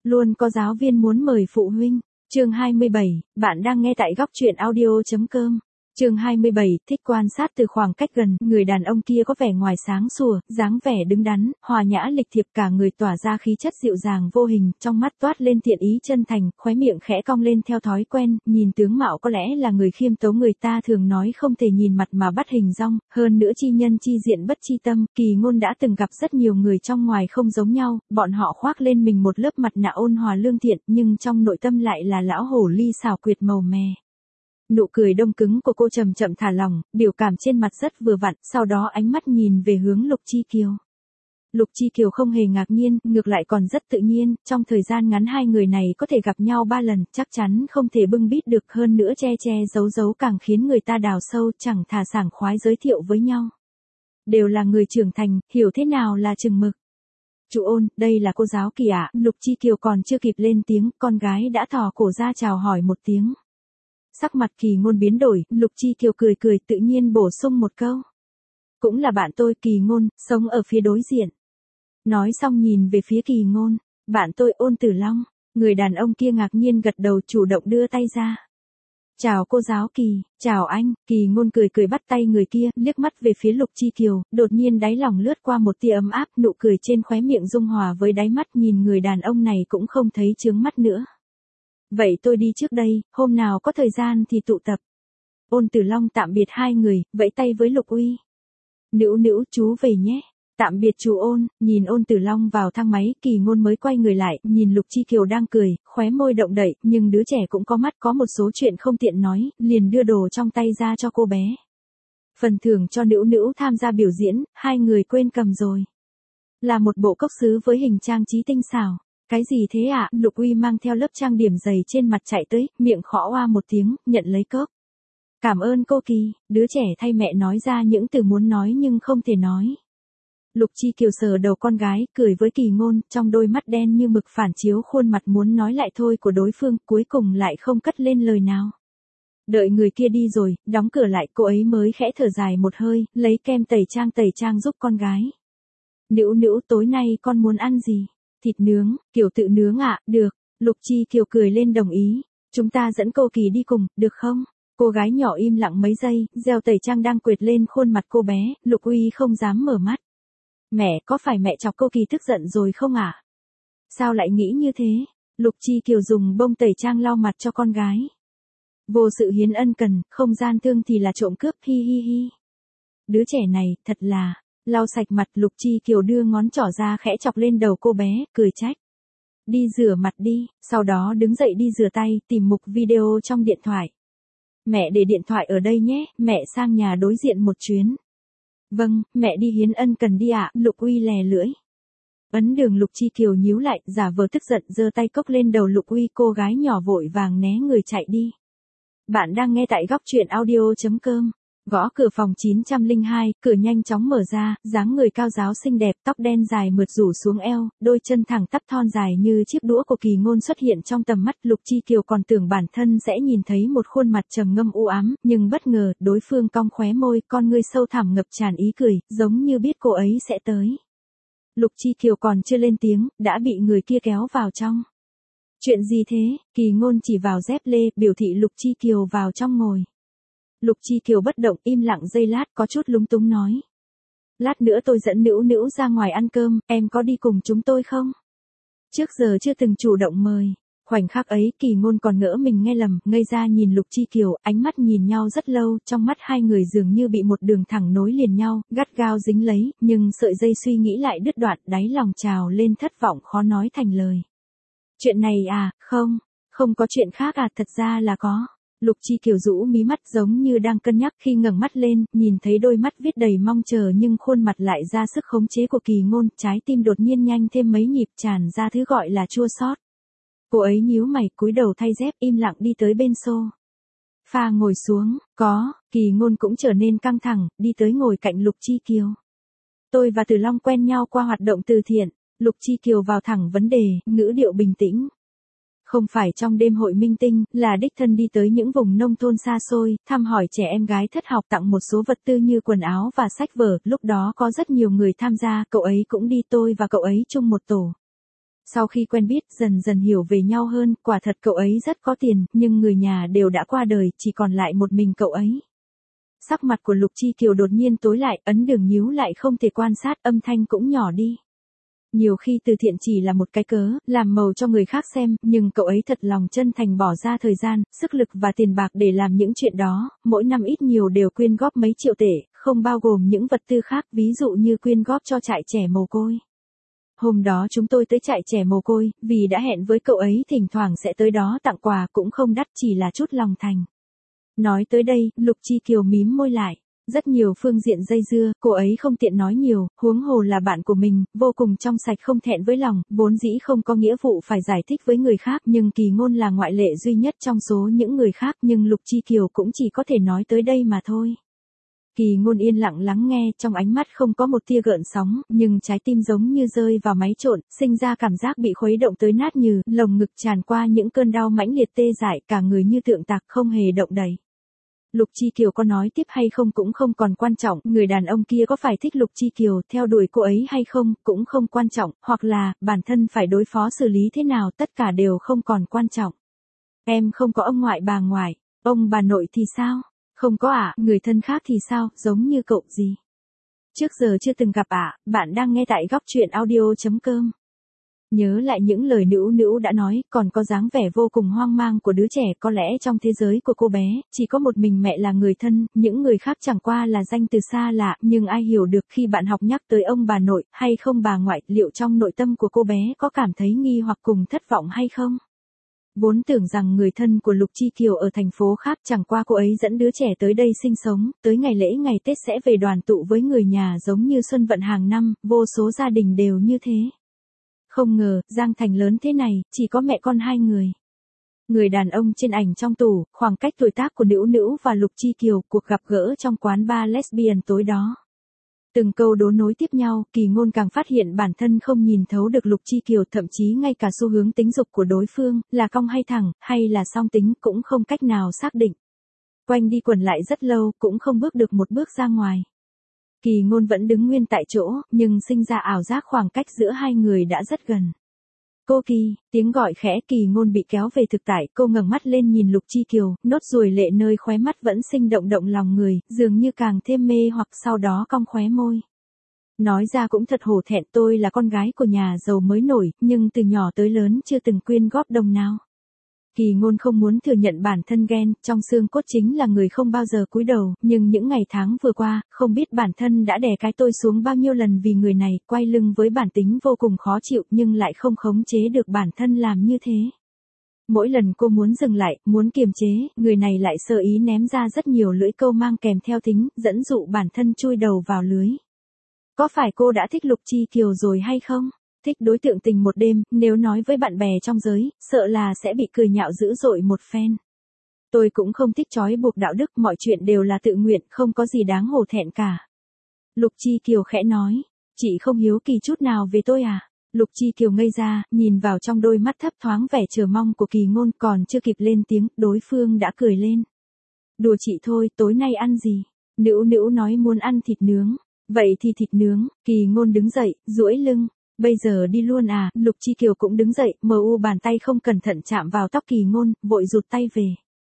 Luôn có giáo viên muốn mời phụ huynh. Chương 27, bạn đang nghe tại góc truyện audio.com. Chương 27, thích quan sát từ khoảng cách gần, người đàn ông kia có vẻ ngoài sáng sủa, dáng vẻ đứng đắn, hòa nhã lịch thiệp, cả người tỏa ra khí chất dịu dàng vô hình, trong mắt toát lên thiện ý chân thành, khóe miệng khẽ cong lên theo thói quen, nhìn tướng mạo có lẽ là người khiêm tốn, người ta thường nói không thể nhìn mặt mà bắt hình dong, hơn nữa chi nhân chi diện bất chi tâm, Kỳ Ngôn đã từng gặp rất nhiều người trong ngoài không giống nhau, bọn họ khoác lên mình một lớp mặt nạ ôn hòa lương thiện, nhưng trong nội tâm lại là lão hổ ly xảo quyệt màu mè. Nụ cười đông cứng của cô chậm chậm thả lỏng, biểu cảm trên mặt rất vừa vặn, sau đó ánh mắt nhìn về hướng Lục Chi Kiều. Lục Chi Kiều không hề ngạc nhiên, ngược lại còn rất tự nhiên, trong thời gian ngắn hai người này có thể gặp nhau 3 lần, chắc chắn không thể bưng bít được, hơn nữa che che giấu giấu càng khiến người ta đào sâu, chẳng thà sảng khoái giới thiệu với nhau. Đều là người trưởng thành, hiểu thế nào là chừng mực. Chú Ôn, đây là cô giáo Kỳ ạ. Lục Chi Kiều còn chưa kịp lên tiếng, con gái đã thò cổ ra chào hỏi một tiếng. Sắc mặt Kỳ Ngôn biến đổi, Lục Chi Kiều cười cười tự nhiên bổ sung một câu. Cũng là bạn tôi Kỳ Ngôn, sống ở phía đối diện. Nói xong nhìn về phía Kỳ Ngôn, bạn tôi Ôn Tử Long, người đàn ông kia ngạc nhiên gật đầu chủ động đưa tay ra. Chào cô giáo Kỳ, chào anh, Kỳ Ngôn cười cười bắt tay người kia, liếc mắt về phía Lục Chi Kiều, đột nhiên đáy lòng lướt qua một tia ấm áp, nụ cười trên khóe miệng dung hòa với đáy mắt, nhìn người đàn ông này cũng không thấy chướng mắt nữa. Vậy tôi đi trước đây, hôm nào có thời gian thì tụ tập. Ôn Tử Long tạm biệt hai người, vẫy tay với Lục Uy. Nữu nữu, chú về nhé. Tạm biệt chú Ôn, nhìn Ôn Tử Long vào thang máy, Kỳ Ngôn mới quay người lại, nhìn Lục Chi Kiều đang cười, khóe môi động đậy, nhưng đứa trẻ cũng có mắt, có một số chuyện không tiện nói, liền đưa đồ trong tay ra cho cô bé. Phần thưởng cho nữu nữu tham gia biểu diễn, hai người quên cầm rồi. Là một bộ cốc sứ với hình trang trí tinh xảo. Cái gì thế ạ? Lục Uy mang theo lớp trang điểm dày trên mặt chạy tới, miệng khõ oa một tiếng, nhận lấy cốc. Cảm ơn cô Kỳ, đứa trẻ thay mẹ nói ra những từ muốn nói nhưng không thể nói. Lục Chi Kiều sờ đầu con gái, cười với Kỳ Ngôn, trong đôi mắt đen như mực phản chiếu khuôn mặt muốn nói lại thôi của đối phương, cuối cùng lại không cất lên lời nào. Đợi người kia đi rồi, đóng cửa lại, cô ấy mới khẽ thở dài một hơi, lấy kem tẩy trang giúp con gái. Nữu nữu, tối nay con muốn ăn gì? Thịt nướng, Kiều tự nướng ạ, được. Lục Chi Kiều cười lên đồng ý. Chúng ta dẫn cô Kỳ đi cùng, được không? Cô gái nhỏ im lặng mấy giây, gel tẩy trang đang quệt lên khuôn mặt cô bé, Lục Uy không dám mở mắt. Mẹ, có phải mẹ chọc cô Kỳ tức giận rồi không ạ? Sao lại nghĩ như thế? Lục Chi Kiều dùng bông tẩy trang lau mặt cho con gái. Vô sự hiến ân cần, không gian thương thì là trộm cướp, hi hi hi. Đứa trẻ này, thật là... Lau sạch mặt, Lục Chi Kiều đưa ngón trỏ ra khẽ chọc lên đầu cô bé, cười trách. Đi rửa mặt đi, sau đó đứng dậy đi rửa tay, tìm mục video trong điện thoại. Mẹ để điện thoại ở đây nhé, mẹ sang nhà đối diện một chuyến. Vâng, mẹ đi hiến ân cần đi ạ, Lục Uy lè lưỡi. Ấn đường Lục Chi Kiều nhíu lại, giả vờ tức giận giơ tay cốc lên đầu Lục Uy, cô gái nhỏ vội vàng né người chạy đi. Bạn đang nghe tại góc truyện audio.com. Gõ cửa phòng 902, cửa nhanh chóng mở ra, dáng người cao ráo xinh đẹp, tóc đen dài mượt rủ xuống eo, đôi chân thẳng tắp thon dài như chiếc đũa của Kỳ Ngôn xuất hiện trong tầm mắt. Lục Chi Kiều còn tưởng bản thân sẽ nhìn thấy một khuôn mặt trầm ngâm u ám, nhưng bất ngờ, đối phương cong khóe môi, con ngươi sâu thẳm ngập tràn ý cười, giống như biết cô ấy sẽ tới. Lục Chi Kiều còn chưa lên tiếng, đã bị người kia kéo vào trong. Chuyện gì thế? Kỳ Ngôn chỉ vào dép lê, biểu thị Lục Chi Kiều vào trong ngồi. Lục Chi Kiều bất động, im lặng giây lát, có chút lúng túng nói. Lát nữa tôi dẫn nữu nữu ra ngoài ăn cơm, em có đi cùng chúng tôi không? Trước giờ chưa từng chủ động mời. Khoảnh khắc ấy, Kỳ Ngôn còn ngỡ mình nghe lầm, ngây ra nhìn Lục Chi Kiều, ánh mắt nhìn nhau rất lâu, trong mắt hai người dường như bị một đường thẳng nối liền nhau, gắt gao dính lấy, nhưng sợi dây suy nghĩ lại đứt đoạn, đáy lòng trào lên thất vọng khó nói thành lời. Chuyện này à, không có chuyện khác à, thật ra là có. Lục Chi Kiều rũ mí mắt giống như đang cân nhắc, khi ngẩng mắt lên, nhìn thấy đôi mắt viết đầy mong chờ nhưng khuôn mặt lại ra sức khống chế của Kỳ Ngôn, trái tim đột nhiên nhanh thêm mấy nhịp, tràn ra thứ gọi là chua xót. Cô ấy nhíu mày, cúi đầu thay dép, im lặng đi tới bên sofa ngồi xuống, Kỳ Ngôn cũng trở nên căng thẳng, đi tới ngồi cạnh Lục Chi Kiều. Tôi và Tử Long quen nhau qua hoạt động từ thiện. Lục Chi Kiều vào thẳng vấn đề, ngữ điệu bình tĩnh. Không phải trong đêm hội minh tinh, là đích thân đi tới những vùng nông thôn xa xôi, thăm hỏi trẻ em gái thất học, tặng một số vật tư như quần áo và sách vở, lúc đó có rất nhiều người tham gia, cậu ấy cũng đi, tôi và cậu ấy chung một tổ. Sau khi quen biết, dần dần hiểu về nhau hơn, quả thật cậu ấy rất có tiền, nhưng người nhà đều đã qua đời, chỉ còn lại một mình cậu ấy. Sắc mặt của Lục Chi Kiều đột nhiên tối lại, ấn đường nhíu lại không thể quan sát, âm thanh cũng nhỏ đi. Nhiều khi từ thiện chỉ là một cái cớ, làm màu cho người khác xem, nhưng cậu ấy thật lòng chân thành bỏ ra thời gian, sức lực và tiền bạc để làm những chuyện đó, mỗi năm ít nhiều đều quyên góp mấy triệu tệ, không bao gồm những vật tư khác, ví dụ như quyên góp cho trại trẻ mồ côi. Hôm đó chúng tôi tới trại trẻ mồ côi, vì đã hẹn với cậu ấy thỉnh thoảng sẽ tới đó tặng quà, cũng không đắt, chỉ là chút lòng thành. Nói tới đây, Lục Chi Kiều mím môi lại. Rất nhiều phương diện dây dưa, cô ấy không tiện nói nhiều, huống hồ là bạn của mình, vô cùng trong sạch không thẹn với lòng, vốn dĩ không có nghĩa vụ phải giải thích với người khác, nhưng Kỳ Ngôn là ngoại lệ duy nhất trong số những người khác, nhưng Lục Chi Kiều cũng chỉ có thể nói tới đây mà thôi. Kỳ Ngôn yên lặng lắng nghe, trong ánh mắt không có một tia gợn sóng, nhưng trái tim giống như rơi vào máy trộn, sinh ra cảm giác bị khuấy động tới nát nhừ, lồng ngực tràn qua những cơn đau mãnh liệt tê dại, cả người như tượng tạc không hề động đậy. Lục Chi Kiều có nói tiếp hay không cũng không còn quan trọng, người đàn ông kia có phải thích Lục Chi Kiều, theo đuổi cô ấy hay không, cũng không quan trọng, hoặc là, bản thân phải đối phó xử lý thế nào, tất cả đều không còn quan trọng. Em không có ông ngoại bà ngoại, ông bà nội thì sao? Không có ạ, người thân khác thì sao, giống như cậu gì? Trước giờ chưa từng gặp ạ, bạn đang nghe tại góc truyện audio.com. Nhớ lại những lời Nữu Nữu đã nói, còn có dáng vẻ vô cùng hoang mang của đứa trẻ, có lẽ trong thế giới của cô bé, chỉ có một mình mẹ là người thân, những người khác chẳng qua là danh từ xa lạ, nhưng ai hiểu được khi bạn học nhắc tới ông bà nội, hay không bà ngoại, liệu trong nội tâm của cô bé có cảm thấy nghi hoặc cùng thất vọng hay không? Vốn tưởng rằng người thân của Lục Chi Kiều ở thành phố khác, chẳng qua cô ấy dẫn đứa trẻ tới đây sinh sống, tới ngày lễ ngày Tết sẽ về đoàn tụ với người nhà giống như xuân vận hàng năm, vô số gia đình đều như thế. Không ngờ, Giang Thành lớn thế này, chỉ có mẹ con hai người. Người đàn ông trên ảnh trong tủ, khoảng cách tuổi tác của Nữu Nữu và Lục Chi Kiều, cuộc gặp gỡ trong quán bar lesbian tối đó. Từng câu đố nối tiếp nhau, Kỳ Ngôn càng phát hiện bản thân không nhìn thấu được Lục Chi Kiều, thậm chí ngay cả xu hướng tính dục của đối phương, là cong hay thẳng, hay là song tính, cũng không cách nào xác định. Quanh đi quẩn lại rất lâu, cũng không bước được một bước ra ngoài. Kỳ Ngôn vẫn đứng nguyên tại chỗ, nhưng sinh ra ảo giác khoảng cách giữa hai người đã rất gần. Cô Kỳ, tiếng gọi khẽ, Kỳ Ngôn bị kéo về thực tại, cô ngẩng mắt lên nhìn Lục Chi Kiều, nốt ruồi lệ nơi khóe mắt vẫn sinh động động lòng người, dường như càng thêm mê hoặc, sau đó cong khóe môi. Nói ra cũng thật hổ thẹn, tôi là con gái của nhà giàu mới nổi, nhưng từ nhỏ tới lớn chưa từng quyên góp đồng nào. Kỳ Ngôn không muốn thừa nhận bản thân ghen, trong xương cốt chính là người không bao giờ cúi đầu, nhưng những ngày tháng vừa qua, không biết bản thân đã đè cái tôi xuống bao nhiêu lần vì người này, quay lưng với bản tính vô cùng khó chịu nhưng lại không khống chế được bản thân làm như thế. Mỗi lần cô muốn dừng lại, muốn kiềm chế, người này lại sơ ý ném ra rất nhiều lưỡi câu mang kèm theo tính, dẫn dụ bản thân chui đầu vào lưới. Có phải cô đã thích Lục Chi Kiều rồi hay không? Thích đối tượng tình một đêm, nếu nói với bạn bè trong giới, sợ là sẽ bị cười nhạo dữ dội một phen. Tôi cũng không thích trói buộc đạo đức, mọi chuyện đều là tự nguyện, không có gì đáng hổ thẹn cả. Lục Chi Kiều khẽ nói, chị không hiếu kỳ chút nào về tôi à? Lục Chi Kiều ngây ra, nhìn vào trong đôi mắt thấp thoáng vẻ chờ mong của Kỳ Ngôn, còn chưa kịp lên tiếng, đối phương đã cười lên. Đùa chị thôi, tối nay ăn gì? Nữu Nữu nói muốn ăn thịt nướng. Vậy thì thịt nướng. Kỳ Ngôn đứng dậy, duỗi lưng. Bây giờ đi luôn à? Lục Chi Kiều cũng đứng dậy, bàn tay không cẩn thận chạm vào tóc Kỳ Ngôn, vội rụt tay về.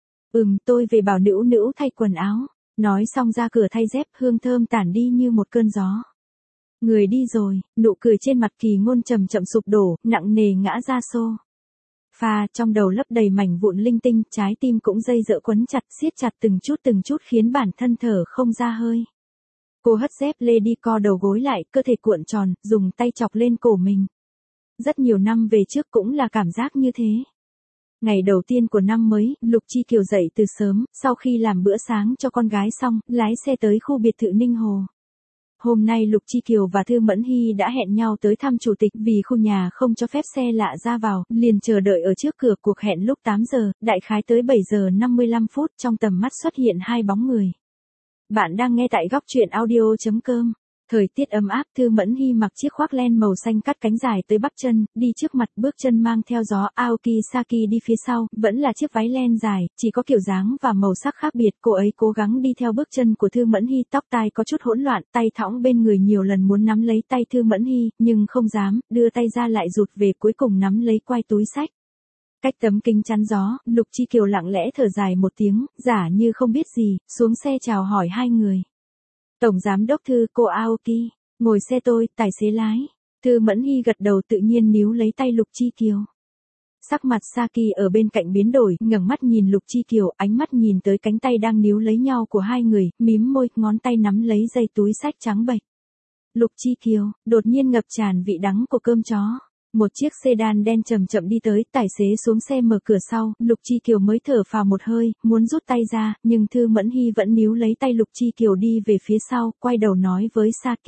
Tôi về bảo Nữu Nữu thay quần áo. Nói xong ra cửa thay dép, hương thơm tản đi như một cơn gió. Người đi rồi, nụ cười trên mặt Kỳ Ngôn chậm chậm sụp đổ, nặng nề ngã ra xô. Pha trong đầu lấp đầy mảnh vụn linh tinh, trái tim cũng dây dợ quấn chặt, siết chặt từng chút khiến bản thân thở không ra hơi. Cô hất dép lê đi, co đầu gối lại, cơ thể cuộn tròn, dùng tay chọc lên cổ mình. Rất nhiều năm về trước cũng là cảm giác như thế. Ngày đầu tiên của năm mới, Lục Chi Kiều dậy từ sớm, sau khi làm bữa sáng cho con gái xong, lái xe tới khu biệt thự Ninh Hồ. Hôm nay Lục Chi Kiều và Thư Mẫn Hy đã hẹn nhau tới thăm chủ tịch, vì khu nhà không cho phép xe lạ ra vào, liền chờ đợi ở trước cửa. Cuộc hẹn lúc 8 giờ, đại khái tới 7 giờ 55 phút, trong tầm mắt xuất hiện hai bóng người. Bạn đang nghe tại góc truyện audio.com. Thời tiết ấm áp, Thư Mẫn Hy mặc chiếc khoác len màu xanh cắt cánh dài tới bắp chân, đi trước mặt, bước chân mang theo gió. Aoki Saki đi phía sau, vẫn là chiếc váy len dài, chỉ có kiểu dáng và màu sắc khác biệt. Cô ấy cố gắng đi theo bước chân của Thư Mẫn Hy, tóc tai có chút hỗn loạn, tay thõng bên người nhiều lần muốn nắm lấy tay Thư Mẫn Hy, nhưng không dám, đưa tay ra lại rụt về, cuối cùng nắm lấy quai túi xách. Cách tấm kính chắn gió, Lục Chi Kiều lặng lẽ thở dài một tiếng, giả như không biết gì, xuống xe chào hỏi hai người. Tổng giám đốc Thư, cô Aoki, ngồi xe tôi, tài xế lái. Thư Mẫn Hy gật đầu, tự nhiên níu lấy tay Lục Chi Kiều. Sắc mặt Saki ở bên cạnh biến đổi, ngẩng mắt nhìn Lục Chi Kiều, ánh mắt nhìn tới cánh tay đang níu lấy nhau của hai người, mím môi, ngón tay nắm lấy dây túi xách trắng bệch. Lục Chi Kiều, đột nhiên ngập tràn vị đắng của cơm chó. Một chiếc sedan đen chậm chậm đi tới, tài xế xuống xe mở cửa sau, Lục Chi Kiều mới thở phào một hơi, muốn rút tay ra, nhưng Thư Mẫn Hy vẫn níu lấy tay Lục Chi Kiều đi về phía sau, quay đầu nói với Saki.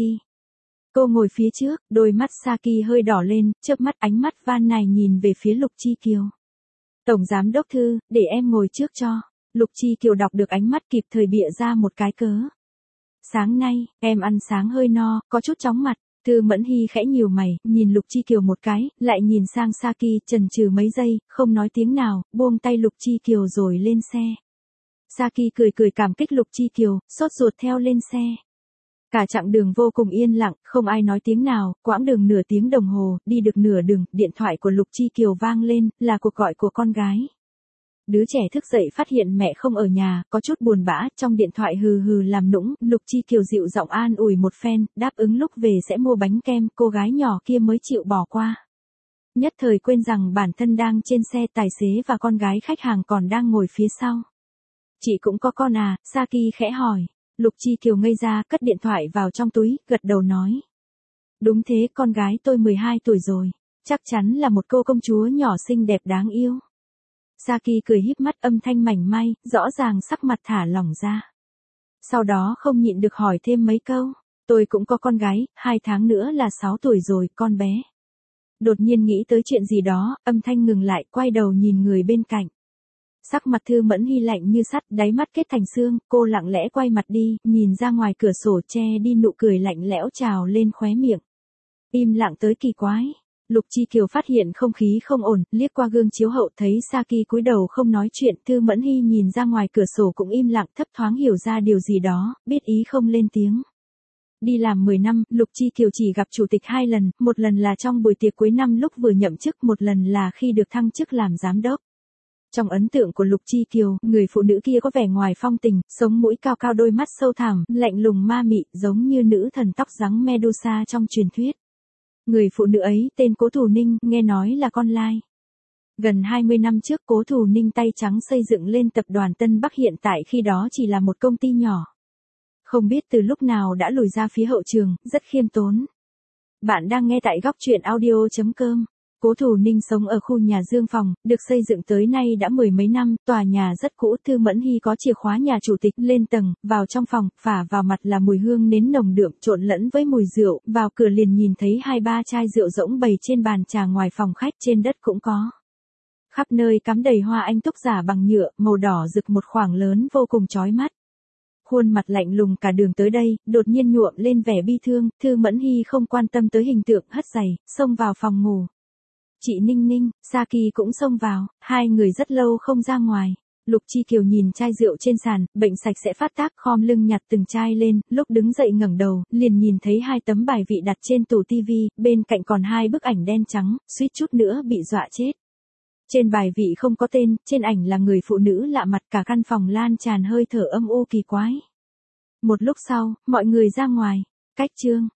Cô ngồi phía trước, đôi mắt Saki hơi đỏ lên, chớp mắt, ánh mắt van nài nhìn về phía Lục Chi Kiều. Tổng giám đốc Thư, để em ngồi trước cho. Lục Chi Kiều đọc được ánh mắt, kịp thời bịa ra một cái cớ. Sáng nay, em ăn sáng hơi no, có chút chóng mặt. Thư Mẫn Hy khẽ nhíu mày, nhìn Lục Chi Kiều một cái, lại nhìn sang Saki, chần chừ mấy giây, không nói tiếng nào, buông tay Lục Chi Kiều rồi lên xe. Saki cười cười cảm kích Lục Chi Kiều, sốt ruột theo lên xe. Cả chặng đường vô cùng yên lặng, không ai nói tiếng nào, quãng đường nửa tiếng đồng hồ, đi được nửa đường, điện thoại của Lục Chi Kiều vang lên, là cuộc gọi của con gái. Đứa trẻ thức dậy phát hiện mẹ không ở nhà, có chút buồn bã, trong điện thoại hừ hừ làm nũng, Lục Chi Kiều dịu giọng an ủi một phen, đáp ứng lúc về sẽ mua bánh kem, cô gái nhỏ kia mới chịu bỏ qua. Nhất thời quên rằng bản thân đang trên xe, tài xế và con gái khách hàng còn đang ngồi phía sau. Chị cũng có con à, Saki khẽ hỏi. Lục Chi Kiều ngây ra, cất điện thoại vào trong túi, gật đầu nói. Đúng thế, con gái tôi 12 tuổi rồi, chắc chắn là một cô công chúa nhỏ xinh đẹp đáng yêu. Saki cười híp mắt, âm thanh mảnh mai, rõ ràng sắc mặt thả lỏng ra. Sau đó không nhịn được hỏi thêm mấy câu. Tôi cũng có con gái, 2 tháng nữa là 6 tuổi rồi, con bé. Đột nhiên nghĩ tới chuyện gì đó, âm thanh ngừng lại, quay đầu nhìn người bên cạnh. Sắc mặt Thư Mẫn Hy lạnh như sắt, đáy mắt kết thành xương, cô lặng lẽ quay mặt đi, nhìn ra ngoài cửa sổ, che đi nụ cười lạnh lẽo trào lên khóe miệng. Im lặng tới kỳ quái. Lục Chi Kiều phát hiện không khí không ổn, liếc qua gương chiếu hậu thấy Saki cúi đầu không nói chuyện, Thư Mẫn Hy nhìn ra ngoài cửa sổ cũng im lặng, thấp thoáng hiểu ra điều gì đó, biết ý không lên tiếng. Đi làm 10 năm, Lục Chi Kiều chỉ gặp chủ tịch 2 lần, một lần là trong buổi tiệc cuối năm lúc vừa nhậm chức, một lần là khi được thăng chức làm giám đốc. Trong ấn tượng của Lục Chi Kiều, người phụ nữ kia có vẻ ngoài phong tình, sống mũi cao cao, đôi mắt sâu thẳm, lạnh lùng ma mị, giống như nữ thần tóc trắng Medusa trong truyền thuyết. Người phụ nữ ấy tên Cố Thù Ninh, nghe nói là con lai. Gần 20 năm trước, Cố Thù Ninh tay trắng xây dựng lên tập đoàn Tân Bắc, hiện tại khi đó chỉ là một công ty nhỏ. Không biết từ lúc nào đã lùi ra phía hậu trường, rất khiêm tốn. Bạn đang nghe tại góc truyện audio.com. Cố Thù Ninh sống ở khu nhà Dương Phòng, được xây dựng tới nay đã 10 mấy năm, tòa nhà rất cũ. Thư Mẫn Hy có chìa khóa nhà chủ tịch, lên tầng, vào trong phòng, phả vào mặt là mùi hương nến nồng đượm trộn lẫn với mùi rượu, vào cửa liền nhìn thấy 2-3 chai rượu rỗng bày trên bàn trà ngoài phòng khách, trên đất cũng có. Khắp nơi cắm đầy hoa anh túc giả bằng nhựa, màu đỏ rực một khoảng lớn vô cùng chói mắt. Khuôn mặt lạnh lùng cả đường tới đây, đột nhiên nhuộm lên vẻ bi thương, Thư Mẫn Hy không quan tâm tới hình tượng, hất giày, xông vào phòng ngủ. Chị Ninh Ninh, Saki cũng xông vào, hai người rất lâu không ra ngoài. Lục Chi Kiều nhìn chai rượu trên sàn, bệnh sạch sẽ phát tác, khom lưng nhặt từng chai lên, lúc đứng dậy ngẩng đầu, liền nhìn thấy 2 tấm bài vị đặt trên tủ tivi, bên cạnh còn 2 bức ảnh đen trắng, suýt chút nữa bị dọa chết. Trên bài vị không có tên, trên ảnh là người phụ nữ lạ mặt, cả căn phòng lan tràn hơi thở âm u kỳ quái. Một lúc sau, mọi người ra ngoài. Cách chương.